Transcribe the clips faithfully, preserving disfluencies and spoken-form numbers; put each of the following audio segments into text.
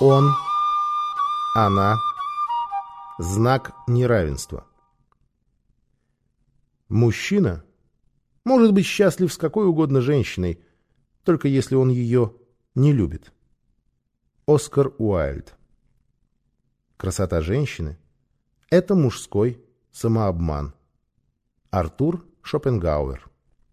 Он, она, знак неравенства. Мужчина может быть счастлив с какой угодно женщиной, только если он ее не любит. Оскар Уайльд. Красота женщины — это мужской самообман. Артур Шопенгауэр.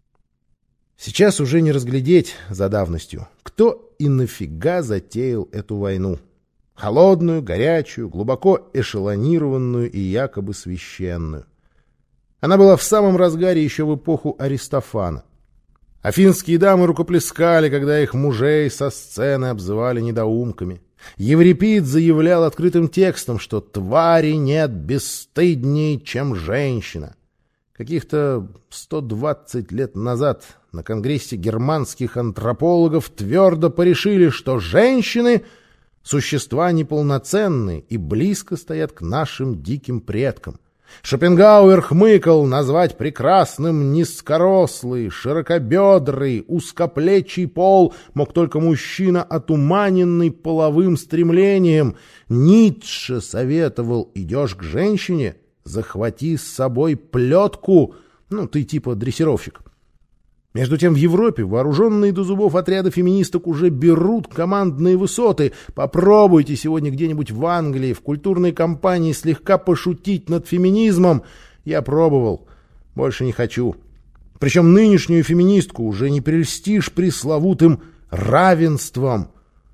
Сейчас уже не разглядеть за давностью, кто и нафига затеял эту войну. Холодную, горячую, глубоко эшелонированную и якобы священную. Она была в самом разгаре еще в эпоху Аристофана. Афинские дамы рукоплескали, когда их мужей со сцены обзывали недоумками. Еврипид заявлял открытым текстом, что твари нет бесстыдней, чем женщина. Каких-то сто двадцать лет назад на Конгрессе германских антропологов твердо порешили, что женщины — существа неполноценные и близко стоят к нашим диким предкам. Шопенгауэр хмыкал: назвать прекрасным низкорослый, широкобедрый, узкоплечий пол мог только мужчина, отуманенный половым стремлением. Ницше советовал: идешь к женщине, захвати с собой плетку, ну ты типа дрессировщик. Между тем в Европе вооруженные до зубов отряды феминисток уже берут командные высоты. Попробуйте сегодня где-нибудь в Англии в культурной кампании слегка пошутить над феминизмом. Я пробовал, больше не хочу. Причем нынешнюю феминистку уже не прельстишь пресловутым равенством.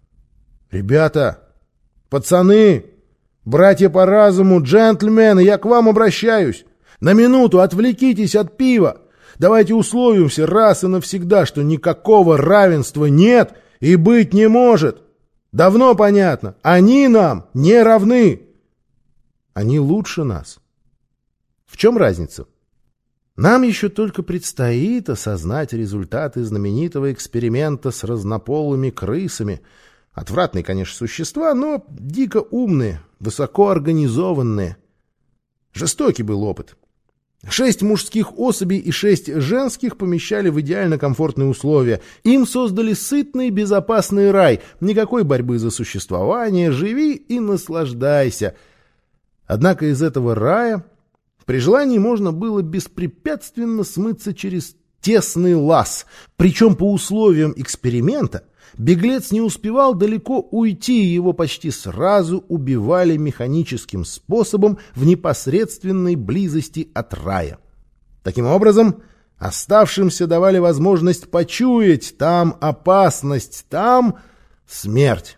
Ребята, пацаны, братья по разуму, джентльмены, я к вам обращаюсь. На минуту отвлекитесь от пива. Давайте условимся раз и навсегда, что никакого равенства нет и быть не может. Давно понятно, они нам не равны. Они лучше нас. В чем разница? Нам еще только предстоит осознать результаты знаменитого эксперимента с разнополыми крысами. Отвратные, конечно, существа, но дико умные, высокоорганизованные. Жестокий был опыт. Шесть мужских особей и шесть женских помещали в идеально комфортные условия. Им создали сытный, безопасный рай. Никакой борьбы за существование, живи и наслаждайся. Однако из этого рая при желании можно было беспрепятственно смыться через тесный лаз. Причем по условиям эксперимента беглец не успевал далеко уйти, его почти сразу убивали механическим способом в непосредственной близости от рая. Таким образом, оставшимся давали возможность почуять: там опасность, там смерть.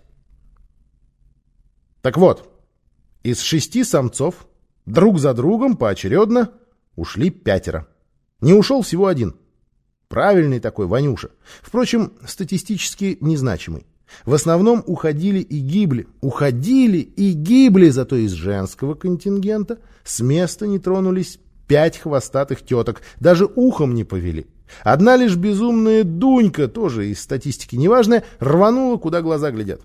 Так вот, из шести самцов друг за другом поочередно ушли пятеро. Не ушел всего один. Правильный такой Ванюша. Впрочем, статистически незначимый. В основном уходили и гибли. Уходили и гибли, зато из женского контингента с места не тронулись пять хвостатых теток. Даже ухом не повели. Одна лишь безумная Дунька, тоже из статистики неважная, рванула, куда глаза глядят.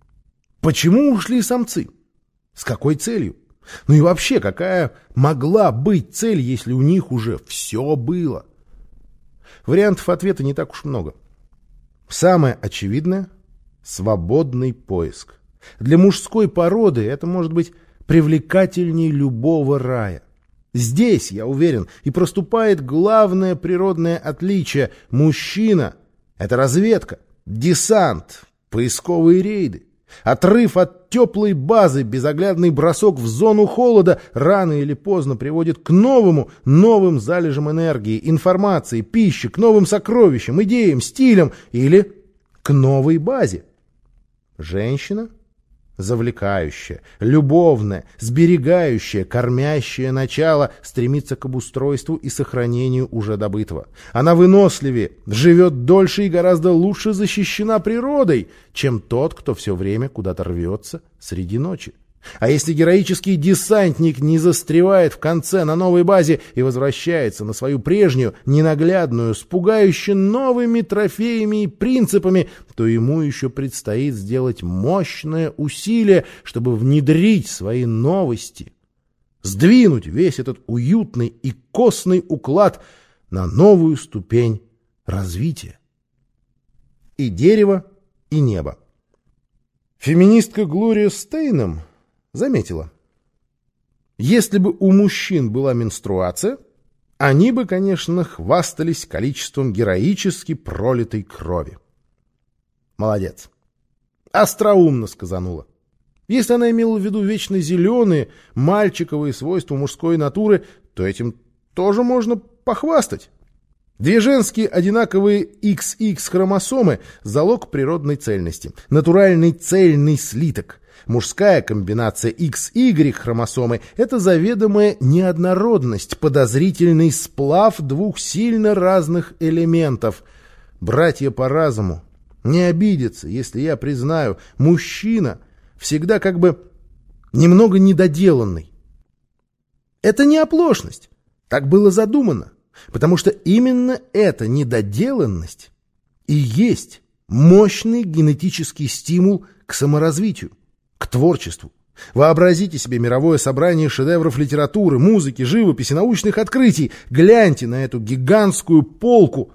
Почему ушли самцы? С какой целью? Ну и вообще, какая могла быть цель, если у них уже все было? Вариантов ответа не так уж много. Самое очевидное — свободный поиск. Для мужской породы это может быть привлекательней любого рая. Здесь, я уверен, и проступает главное природное отличие. Мужчина — это разведка, десант, поисковые рейды. Отрыв от теплой базы, безоглядный бросок в зону холода рано или поздно приводит к новому, новым залежам энергии, информации, пищи, к новым сокровищам, идеям, стилям или к новой базе. Женщина — завлекающая, любовная, сберегающая, кормящая начало стремится к обустройству и сохранению уже добытого. Она выносливее, живет дольше и гораздо лучше защищена природой, чем тот, кто все время куда-то рвется среди ночи. А если героический десантник не застревает в конце на новой базе и возвращается на свою прежнюю, ненаглядную, с пугающе новыми трофеями и принципами, то ему еще предстоит сделать мощное усилие, чтобы внедрить свои новости, сдвинуть весь этот уютный и костный уклад на новую ступень развития. И дерево, и небо. Феминистка Глория Стейнем заметила: если бы у мужчин была менструация, они бы, конечно, хвастались количеством героически пролитой крови. Молодец. Остроумно сказанула. Если она имела в виду вечно зеленые, мальчиковые свойства мужской натуры, то этим тоже можно похвастать. Две женские одинаковые икс икс хромосомы – залог природной цельности. Натуральный цельный слиток. Мужская комбинация икс игрек хромосомы – это заведомая неоднородность, подозрительный сплав двух сильно разных элементов. Братья по разуму, не обидятся, если я признаю, мужчина всегда как бы немного недоделанный. Это не оплошность, так было задумано. Потому что именно эта недоделанность и есть мощный генетический стимул к саморазвитию, к творчеству. Вообразите себе мировое собрание шедевров литературы, музыки, живописи, научных открытий. Гляньте на эту гигантскую полку.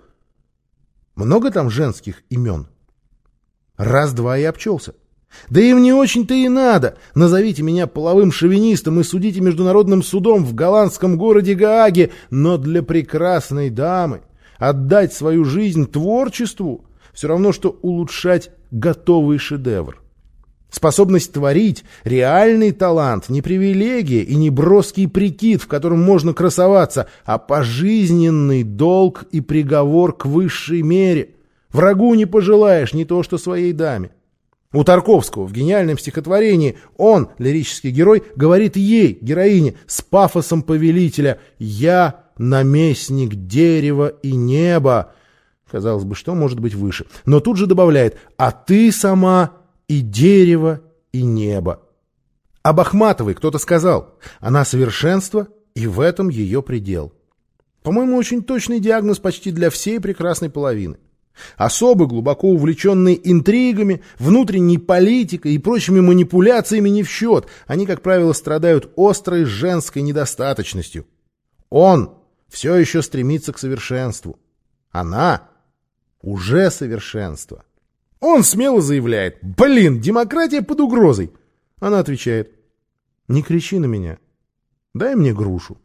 Много там женских имен? Раз-два и обчелся. Да им не очень-то и надо. Назовите меня половым шовинистом и судите международным судом в голландском городе Гааге, но для прекрасной дамы отдать свою жизнь творчеству все равно, что улучшать готовый шедевр. Способность творить, реальный талант, не привилегия и не броский прикид, в котором можно красоваться, а пожизненный долг и приговор к высшей мере. Врагу не пожелаешь, не то что своей даме. У Тарковского в гениальном стихотворении он, лирический герой, говорит ей, героине, с пафосом повелителя: «Я наместник дерева и неба». Казалось бы, что может быть выше? Но тут же добавляет: «А ты сама и дерево, и небо». Об Ахматовой кто-то сказал: она совершенство, и в этом ее предел. По-моему, очень точный диагноз почти для всей прекрасной половины. Особы, глубоко увлеченные интригами, внутренней политикой и прочими манипуляциями, не в счет. Они, как правило, страдают острой женской недостаточностью. Он все еще стремится к совершенству. Она уже совершенство. Он смело заявляет: «Блин, демократия под угрозой». Она отвечает: «Не кричи на меня, дай мне грушу».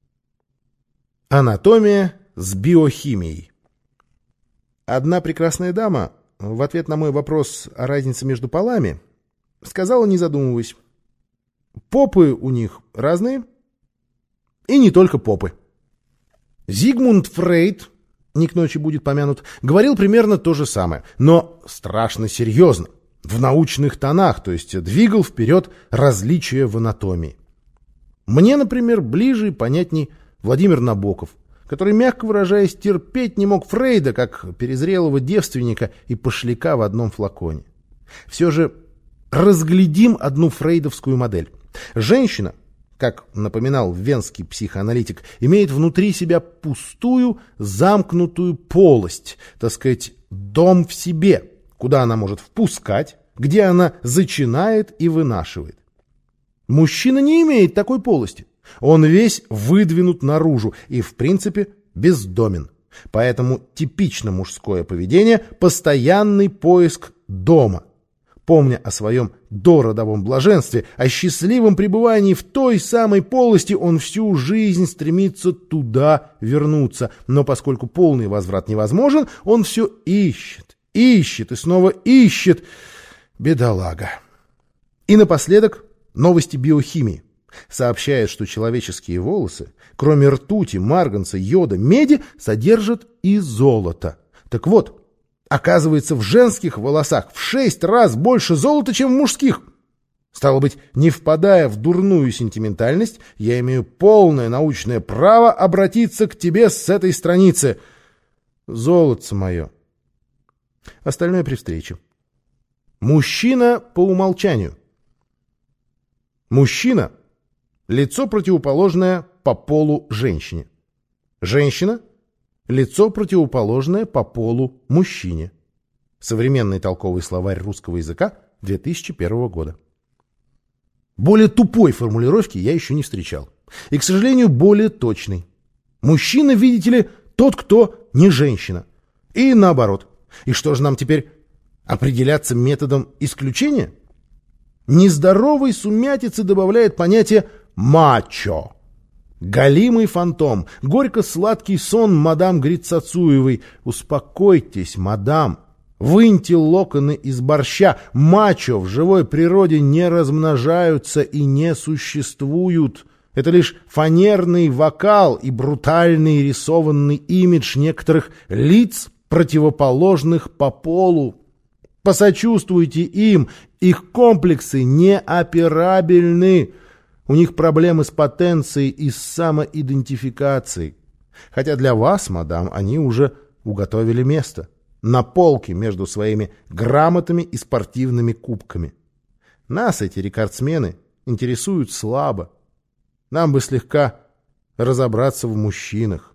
Анатомия с биохимией. Одна прекрасная дама в ответ на мой вопрос о разнице между полами сказала, не задумываясь: попы у них разные, и не только попы. Зигмунд Фрейд, не к ночи будет помянут, говорил примерно то же самое, но страшно серьезно, в научных тонах, то есть двигал вперед различия в анатомии. Мне, например, ближе и понятней Владимир Набоков, который, мягко выражаясь, терпеть не мог Фрейда, как перезрелого девственника и пошляка в одном флаконе. Все же разглядим одну фрейдовскую модель. Женщина, как напоминал венский психоаналитик, имеет внутри себя пустую, замкнутую полость, так сказать, дом в себе, куда она может впускать, где она зачинает и вынашивает. Мужчина не имеет такой полости. Он весь выдвинут наружу и, в принципе, бездомен. Поэтому типично мужское поведение – постоянный поиск дома. Помня о своем дородовом блаженстве, о счастливом пребывании в той самой полости, он всю жизнь стремится туда вернуться. Но поскольку полный возврат невозможен, он все ищет, ищет и снова ищет. Бедолага. И напоследок новости биохимии. Сообщает, что человеческие волосы, кроме ртути, марганца, йода, меди, содержат и золото. Так вот, оказывается, в женских волосах в шесть раз больше золота, чем в мужских. Стало быть, не впадая в дурную сентиментальность, я имею полное научное право обратиться к тебе с этой страницы. Золотце мое. Остальное при встрече. Мужчина по умолчанию. Мужчина — лицо, противоположное по полу женщине. Женщина — лицо, противоположное по полу мужчине. Современный толковый словарь русского языка две тысячи первого года. Более тупой формулировки я еще не встречал. И, к сожалению, более точной. Мужчина, видите ли, тот, кто не женщина. И наоборот. И что же нам теперь, определяться методом исключения? Нездоровой сумятицы добавляет понятие «мачо». Голимый фантом, горько-сладкий сон мадам Грицацуевой. Успокойтесь, мадам, выньте локоны из борща. Мачо в живой природе не размножаются и не существуют. Это лишь фанерный вокал и брутальный рисованный имидж некоторых лиц, противоположных по полу. Посочувствуйте им, их комплексы неоперабельны. У них проблемы с потенцией и с самоидентификацией. Хотя для вас, мадам, они уже уготовили место на полке между своими грамотами и спортивными кубками. Нас эти рекордсмены интересуют слабо. Нам бы слегка разобраться в мужчинах.